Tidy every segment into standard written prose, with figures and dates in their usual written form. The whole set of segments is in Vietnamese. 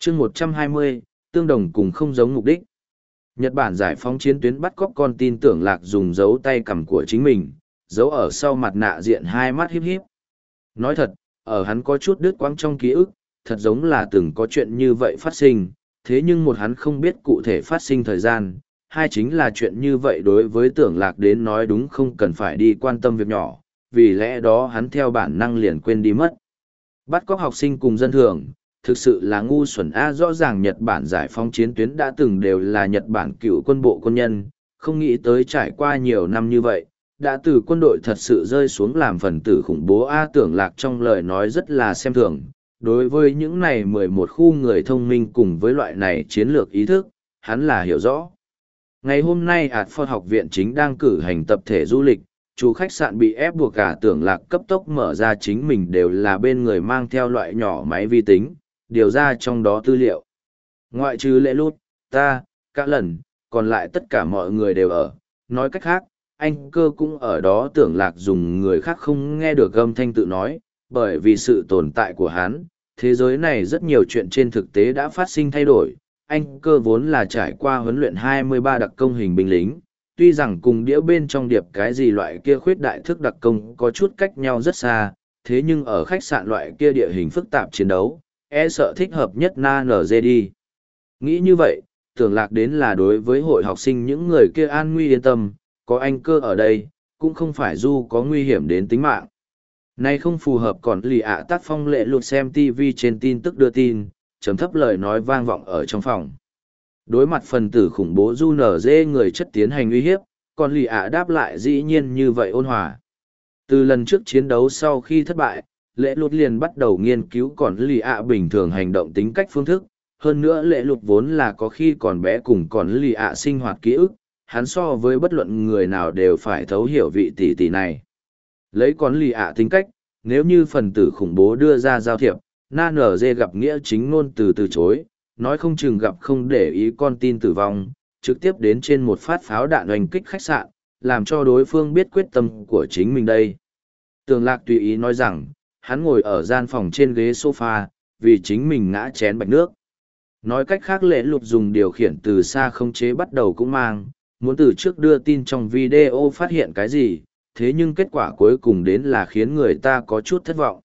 chương 120, tương đồng cùng không giống mục đích. Nhật Bản giải phóng chiến tuyến bắt cóc con tin Tưởng Lạc dùng dấu tay cầm của chính mình, giấu ở sau mặt nạ diện hai mắt híp híp. Nói thật, ở hắn có chút đứt quãng trong ký ức, thật giống là từng có chuyện như vậy phát sinh, thế nhưng một hắn không biết cụ thể phát sinh thời gian, hai chính là chuyện như vậy đối với Tưởng Lạc đến nói đúng không cần phải đi quan tâm việc nhỏ, vì lẽ đó hắn theo bản năng liền quên đi mất. Bắt cóc học sinh cùng dân thường, thực sự là ngu xuẩn a. Rõ ràng Nhật Bản giải phóng chiến tuyến đã từng đều là Nhật Bản cựu quân bộ quân nhân, không nghĩ tới trải qua nhiều năm như vậy, đã từ quân đội thật sự rơi xuống làm phần tử khủng bố a. Tưởng Lạc trong lời nói rất là xem thường, đối với những này 11 khu người thông minh cùng với loại này chiến lược ý thức, hắn là hiểu rõ. Ngày hôm nay Ford học viện chính đang cử hành tập thể du lịch, chủ khách sạn bị ép buộc cả Tưởng Lạc cấp tốc mở ra chính mình đều là bên người mang theo loại nhỏ máy vi tính, điều ra trong đó tư liệu. Ngoại trừ Lễ Lút, ta, cả lần, còn lại tất cả mọi người đều ở. Nói cách khác, anh cơ cũng ở đó. Tưởng Lạc dùng người khác không nghe được âm thanh tự nói, bởi vì sự tồn tại của hắn, thế giới này rất nhiều chuyện trên thực tế đã phát sinh thay đổi. Anh cơ vốn là trải qua huấn luyện 23 đặc công hình binh lính, tuy rằng cùng đĩa bên trong điệp cái gì loại kia khuyết đại thức đặc công có chút cách nhau rất xa, thế nhưng ở khách sạn loại kia địa hình phức tạp chiến đấu, e sợ thích hợp nhất NG đi. Nghĩ như vậy, Tưởng Lạc đến là đối với hội học sinh những người kia an nguy yên tâm, có anh cơ ở đây, cũng không phải du có nguy hiểm đến tính mạng. Này không phù hợp còn lì ạ tác phong Lễ Lụt xem TV trên tin tức đưa tin, chấm thấp lời nói vang vọng ở trong phòng. Đối mặt phần tử khủng bố du nở dê người chất tiến hành uy hiếp, còn lì ạ đáp lại dĩ nhiên như vậy ôn hòa. Từ lần trước chiến đấu sau khi thất bại, Lễ Lụt liền bắt đầu nghiên cứu còn lì ạ bình thường hành động tính cách phương thức. Hơn nữa Lễ Lụt vốn là có khi còn bé cùng còn lì ạ sinh hoạt ký ức, hắn so với bất luận người nào đều phải thấu hiểu vị tỷ tỷ này. Lấy còn lì ạ tính cách, nếu như phần tử khủng bố đưa ra giao thiệp, NG gặp nghĩa chính ngôn từ chối, nói không chừng gặp không để ý con tin tử vong, trực tiếp đến trên một phát pháo đạn oanh kích khách sạn, làm cho đối phương biết quyết tâm của chính mình đây. Tưởng Lạc tùy ý nói rằng, hắn ngồi ở gian phòng trên ghế sofa, vì chính mình ngã chén bạch nước. Nói cách khác Lễ Lụt dùng điều khiển từ xa khống chế bắt đầu cũng mang, muốn từ trước đưa tin trong video phát hiện cái gì, thế nhưng kết quả cuối cùng đến là khiến người ta có chút thất vọng.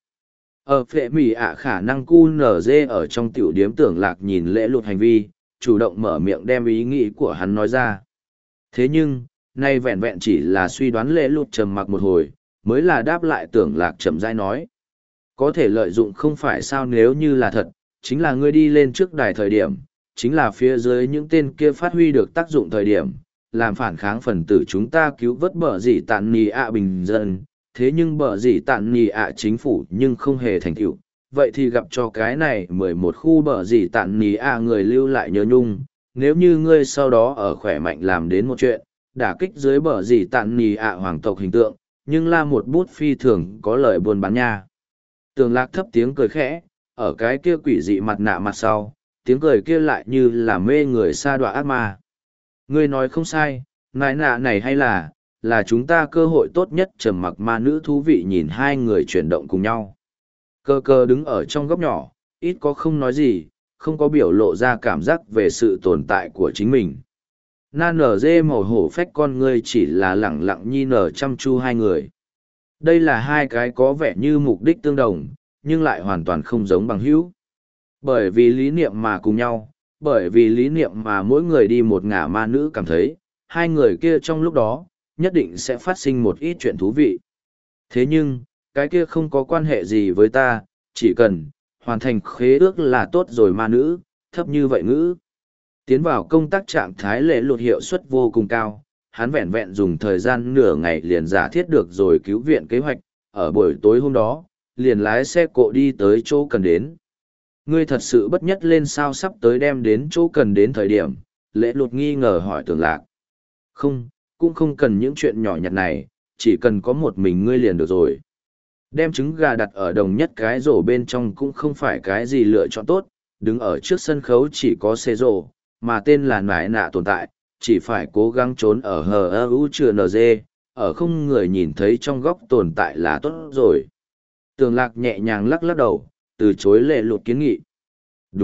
Ở phệ mỉ ạ khả năng cu nở dê ở trong tiểu điếm. Tưởng Lạc nhìn Lễ Lụt hành vi, chủ động mở miệng đem ý nghĩ của hắn nói ra. Thế nhưng, nay vẹn vẹn chỉ là suy đoán. Lễ Lụt trầm mặc một hồi, mới là đáp lại. Tưởng Lạc chậm rãi nói. Có thể lợi dụng không phải sao, nếu như là thật, chính là ngươi đi lên trước đài thời điểm, chính là phía dưới những tên kia phát huy được tác dụng thời điểm, làm phản kháng phần tử chúng ta cứu vớt bờ dì tàn nì ạ bình dân. Thế nhưng bờ dì tàn nì ạ chính phủ nhưng không hề thành tựu, vậy thì gặp cho cái này 11 khu bờ dì tàn nì ạ người lưu lại nhớ nhung. Nếu như ngươi sau đó ở khỏe mạnh làm đến một chuyện, đả kích dưới bờ dì tàn nì ạ hoàng tộc hình tượng, nhưng là một bút phi thường có lợi buôn bán nha. Tưởng Lạc thấp tiếng cười khẽ, ở cái kia quỷ dị mặt nạ mặt sau, tiếng cười kia lại như là mê người sa đọa ác ma. Ngươi nói không sai, nại nạ này hay là chúng ta cơ hội tốt nhất. Trầm mặc ma nữ thú vị nhìn hai người chuyển động cùng nhau. Cơ cơ đứng ở trong góc nhỏ, ít có không nói gì, không có biểu lộ ra cảm giác về sự tồn tại của chính mình. Na nở dê màu hổ phách con ngươi chỉ là lẳng lặng nhi nở chăm chu hai người. Đây là hai cái có vẻ như mục đích tương đồng, nhưng lại hoàn toàn không giống bằng hữu. Bởi vì lý niệm mà cùng nhau, bởi vì lý niệm mà mỗi người đi một ngả. Ma nữ cảm thấy, hai người kia trong lúc đó, nhất định sẽ phát sinh một ít chuyện thú vị. Thế nhưng, cái kia không có quan hệ gì với ta, chỉ cần hoàn thành khế ước là tốt rồi. Ma nữ, thấp như vậy ngữ. Tiến vào công tác trạng thái. Lễ Lụt hiệu suất vô cùng cao, hắn vẹn vẹn dùng thời gian nửa ngày liền giả thiết được rồi cứu viện kế hoạch, ở buổi tối hôm đó, liền lái xe cộ đi tới chỗ cần đến. Ngươi thật sự bất nhất lên sao? Sắp tới đem đến chỗ cần đến thời điểm, Lễ Lụt nghi ngờ hỏi Tưởng Lạc. Không, cũng không cần những chuyện nhỏ nhặt này, chỉ cần có một mình ngươi liền được rồi. Đem trứng gà đặt ở đồng nhất cái rổ bên trong cũng không phải cái gì lựa chọn tốt, đứng ở trước sân khấu chỉ có xe rổ, mà tên là nải nạ tồn tại, chỉ phải cố gắng trốn ở HU chừa NG, ở không người nhìn thấy trong góc tồn tại là tốt rồi. Tưởng Lạc nhẹ nhàng lắc lắc đầu, từ chối Lễ Lụt kiến nghị. Đúng,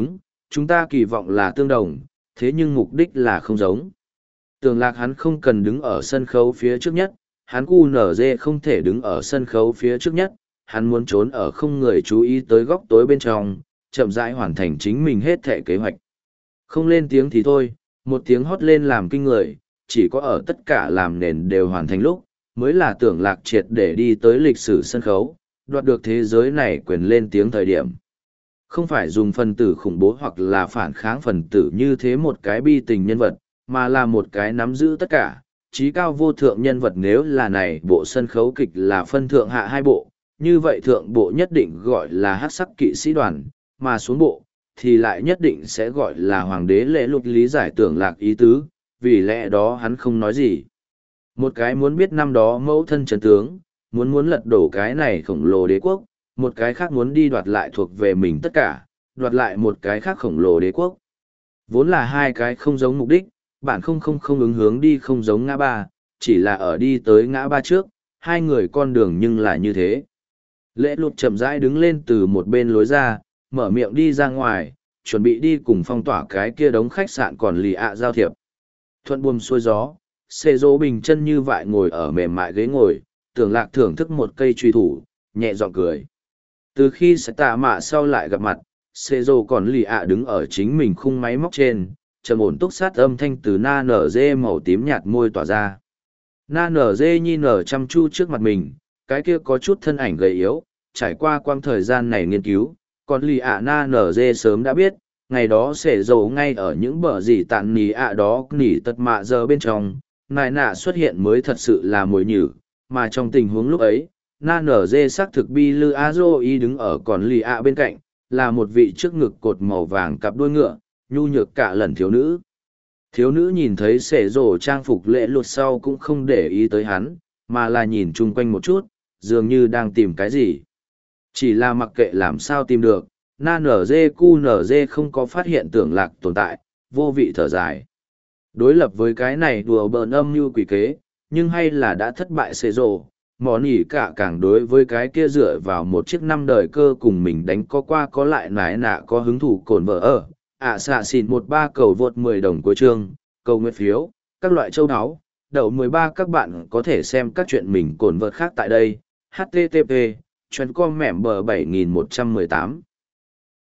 chúng ta kỳ vọng là tương đồng, thế nhưng mục đích là không giống. Tưởng Lạc hắn không cần đứng ở sân khấu phía trước nhất, hắn QNZ không thể đứng ở sân khấu phía trước nhất, hắn muốn trốn ở không người chú ý tới góc tối bên trong, chậm rãi hoàn thành chính mình hết thể kế hoạch. Không lên tiếng thì thôi, một tiếng hót lên làm kinh người, chỉ có ở tất cả làm nền đều hoàn thành lúc, mới là Tưởng Lạc triệt để đi tới lịch sử sân khấu, đoạt được thế giới này quyền lên tiếng thời điểm. Không phải dùng phần tử khủng bố hoặc là phản kháng phần tử như thế một cái bi tình nhân vật, mà là một cái nắm giữ tất cả, trí cao vô thượng nhân vật. Nếu là này bộ sân khấu kịch là phân thượng hạ hai bộ, như vậy thượng bộ nhất định gọi là hắc sắc kỵ sĩ đoàn, mà xuống bộ, thì lại nhất định sẽ gọi là hoàng đế lễ lục. Lý giải Tưởng Lạc ý tứ, vì lẽ đó hắn không nói gì. Một cái muốn biết năm đó mẫu thân chân tướng, muốn lật đổ cái này khổng lồ đế quốc, một cái khác muốn đi đoạt lại thuộc về mình tất cả, đoạt lại một cái khác khổng lồ đế quốc. Vốn là hai cái không giống mục đích, bạn không ứng hướng đi không giống ngã ba, chỉ là ở đi tới ngã ba trước, hai người con đường nhưng là như thế. Lễ lụt chậm rãi đứng lên từ một bên lối ra, mở miệng đi ra ngoài, chuẩn bị đi cùng phong tỏa cái kia đống khách sạn còn lì ạ giao thiệp. Thuận buồm xuôi gió, xê dỗ bình chân như vậy ngồi ở mềm mại ghế ngồi, Tưởng Lạc thưởng thức một cây truy thủ, nhẹ giọng cười. Từ khi sẽ tạ mạ sau lại gặp mặt, xê dỗ còn lì ạ đứng ở chính mình khung máy móc trên, trầm ổn túc sát âm thanh từ na nở dê màu tím nhạt môi tỏa ra. Na nở dê nhi nở chăm chu trước mặt mình, cái kia có chút thân ảnh gầy yếu, trải qua quang thời gian này nghiên cứu, còn lì ạ na nở dê sớm đã biết, ngày đó sẽ dầu ngay ở những bờ gì tàn nỉ ạ đó nỉ tật mạ giờ bên trong, nài nạ xuất hiện mới thật sự là mồi nhử, mà trong tình huống lúc ấy, na nở dê xác thực bi lư a dô y đứng ở còn lì ạ bên cạnh, là một vị trước ngực cột màu vàng cặp đuôi ngựa, nhu nhược cả lần thiếu nữ. Thiếu nữ nhìn thấy sể rổ trang phục lễ lụt sau cũng không để ý tới hắn, mà là nhìn chung quanh một chút, dường như đang tìm cái gì. Chỉ là mặc kệ làm sao tìm được, na nở dê cu nở dê không có phát hiện Tưởng Lạc tồn tại, vô vị thở dài. Đối lập với cái này đùa bỡn âm như quỷ kế, nhưng hay là đã thất bại xê rồ, mỏ nỉ cả càng đối với cái kia dựa vào một chiếc năm đời cơ cùng mình đánh có qua có lại nái nạ có hứng thủ cồn vợ ở. Xạ xịn 13 cầu vượt 10 đồng cuối chương, cầu nguyện phiếu, các loại châu áo, đậu 13 các bạn có thể xem các chuyện mình cồn vợt khác tại đây. HTTP, chuyên com mẻm bờ 7118.